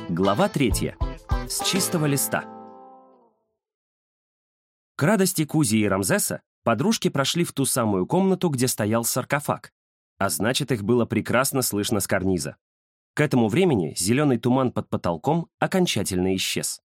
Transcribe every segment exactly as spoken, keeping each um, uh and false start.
Глава третья. С чистого листа. К радости Кузи и Рамзеса подружки прошли в ту самую комнату, где стоял саркофаг, а значит, их было прекрасно слышно с карниза. К этому времени зеленый туман под потолком окончательно исчез.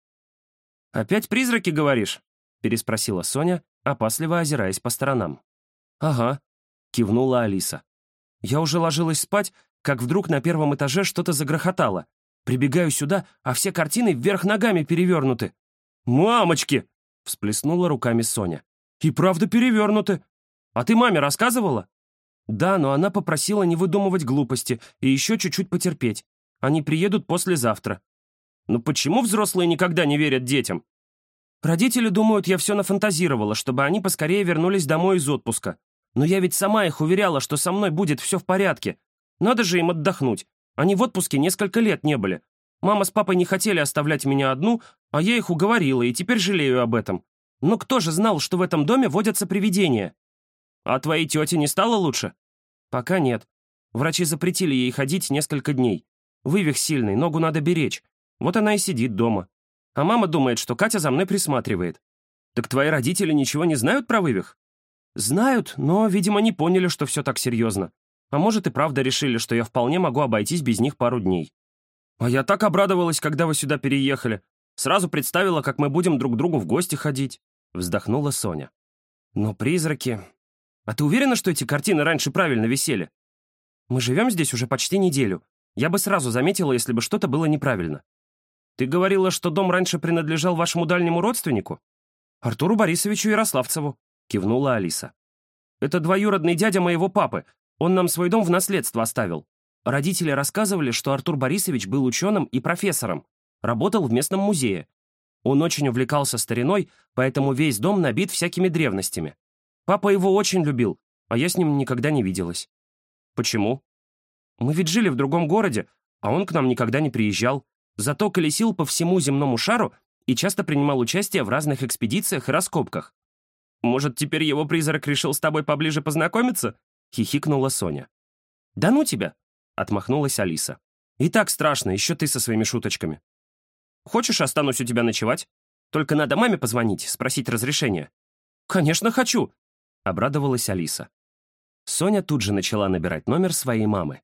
«Опять призраки, говоришь?» — переспросила Соня, опасливо озираясь по сторонам. «Ага», — кивнула Алиса. «Я уже ложилась спать, как вдруг на первом этаже что-то загрохотало. Прибегаю сюда, а все картины вверх ногами перевернуты». «Мамочки!» — всплеснула руками Соня. «И правда перевернуты. А ты маме рассказывала?» «Да, но она попросила не выдумывать глупости и еще чуть-чуть потерпеть. Они приедут послезавтра». «Ну почему взрослые никогда не верят детям?» «Родители думают, я все нафантазировала, чтобы они поскорее вернулись домой из отпуска. Но я ведь сама их уверяла, что со мной будет все в порядке. Надо же им отдохнуть. Они в отпуске несколько лет не были. Мама с папой не хотели оставлять меня одну, а я их уговорила, и теперь жалею об этом. Но кто же знал, что в этом доме водятся привидения?» «А твоей тете не стало лучше?» «Пока нет. Врачи запретили ей ходить несколько дней. Вывих сильный, ногу надо беречь. Вот она и сидит дома. А мама думает, что Катя за мной присматривает». «Так твои родители ничего не знают про вывих?» «Знают, но, видимо, не поняли, что все так серьезно. А может, и правда решили, что я вполне могу обойтись без них пару дней. А я так обрадовалась, когда вы сюда переехали. Сразу представила, как мы будем друг к другу в гости ходить», — вздохнула Соня. «Но призраки... А ты уверена, что эти картины раньше правильно висели? Мы живем здесь уже почти неделю. Я бы сразу заметила, если бы что-то было неправильно. Ты говорила, что дом раньше принадлежал вашему дальнему родственнику? Артуру Борисовичу Ярославцеву», — кивнула Алиса. «Это двоюродный дядя моего папы. Он нам свой дом в наследство оставил. Родители рассказывали, что Артур Борисович был ученым и профессором, работал в местном музее. Он очень увлекался стариной, поэтому весь дом набит всякими древностями. Папа его очень любил, а я с ним никогда не виделась». «Почему?» «Мы ведь жили в другом городе, а он к нам никогда не приезжал. Зато колесил по всему земному шару и часто принимал участие в разных экспедициях и раскопках». «Может, теперь его призрак решил с тобой поближе познакомиться?» — хихикнула Соня. «Да ну тебя!» — отмахнулась Алиса. «И так страшно, еще ты со своими шуточками. Хочешь, останусь у тебя ночевать? Только надо маме позвонить, спросить разрешения». «Конечно, хочу!» — обрадовалась Алиса. Соня тут же начала набирать номер своей мамы.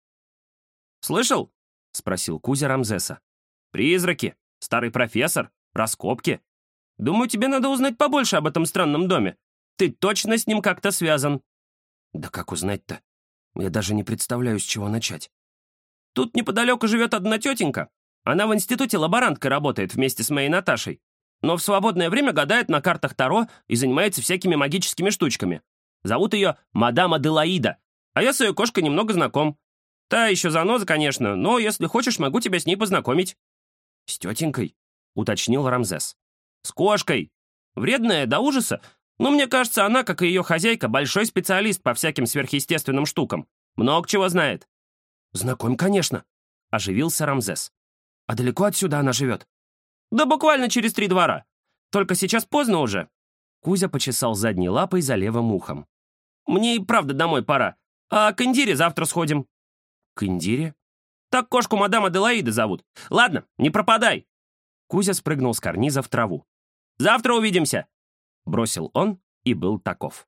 «Слышал?» — спросил Кузя Рамзеса. «Призраки, старый профессор, раскопки. Думаю, тебе надо узнать побольше об этом странном доме. Ты точно с ним как-то связан». «Да как узнать-то? Я даже не представляю, с чего начать». «Тут неподалеку живет одна тетенька. Она в институте лаборанткой работает вместе с моей Наташей. Но в свободное время гадает на картах Таро и занимается всякими магическими штучками. Зовут ее мадам Аделаида, а я с ее кошкой немного знаком. Та еще заноза, конечно, но если хочешь, могу тебя с ней познакомить». «С тетенькой?» — уточнил Рамзес. «С кошкой. Вредная до ужаса, но мне кажется, она, как и ее хозяйка, большой специалист по всяким сверхъестественным штукам. Много чего знает». «Знакомь, конечно», — оживился Рамзес. «А далеко отсюда она живет?» «Да буквально через три двора. Только сейчас поздно уже». Кузя почесал задней лапой за левым ухом. «Мне и правда домой пора. А к Индире завтра сходим». «К Индире?» «Так кошку мадам Аделаида зовут. Ладно, не пропадай». Кузя спрыгнул с карниза в траву. «Завтра увидимся», — бросил он и был таков.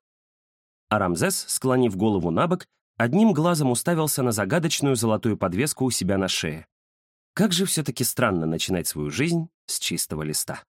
А Рамзес, склонив голову на бок, одним глазом уставился на загадочную золотую подвеску у себя на шее. Как же все-таки странно начинать свою жизнь с чистого листа.